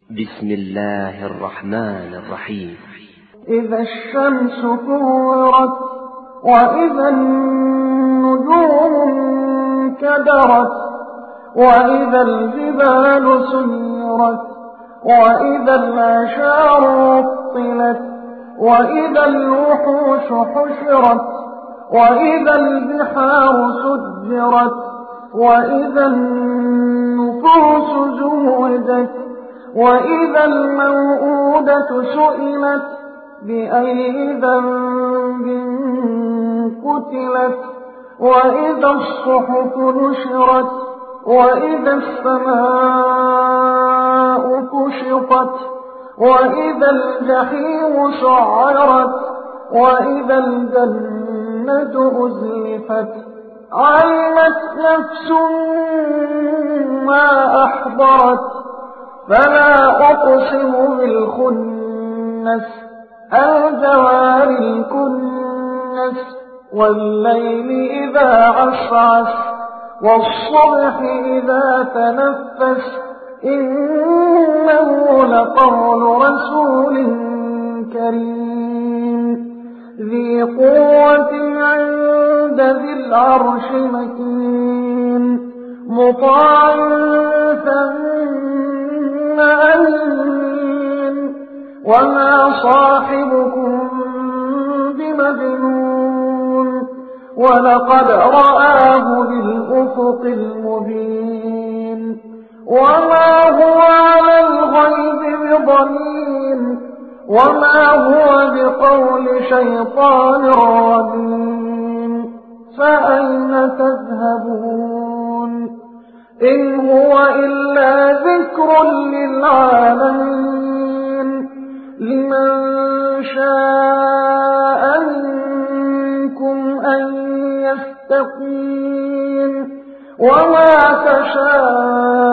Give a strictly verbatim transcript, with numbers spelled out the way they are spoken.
بسم الله الرحمن الرحيم. إذا الشمس كورت وإذا النجوم انكدرت وإذا الجبال سيرت وإذا العشار عطلت وإذا الوحوش حشرت وإذا البحار سجرت وإذا النفوس زوجت وإذا الموءودة سئلت بأي ذنب قتلت وإذا الصحف نشرت وإذا السماء كشطت وإذا الجحيم سعرت وإذا الجنة أزلفت علمت نفس ما أحضرت فلا أقسم بالخنس الجوار الكنس والليل إذا عسعس والصبح إذا تنفس إنه لقول رسول كريم ذي قوة عند ذي العرش مكين مطاع ثم أمين وما صاحبكم بمجنون ولقد رآه بالأفق المبين وما هو على الغيب بضنين وما هو بقول شيطان رجيم فأين تذهبون إن هو إلا ذكر للعالمين لمن شاء منكم أن يستقيم وما تشاءون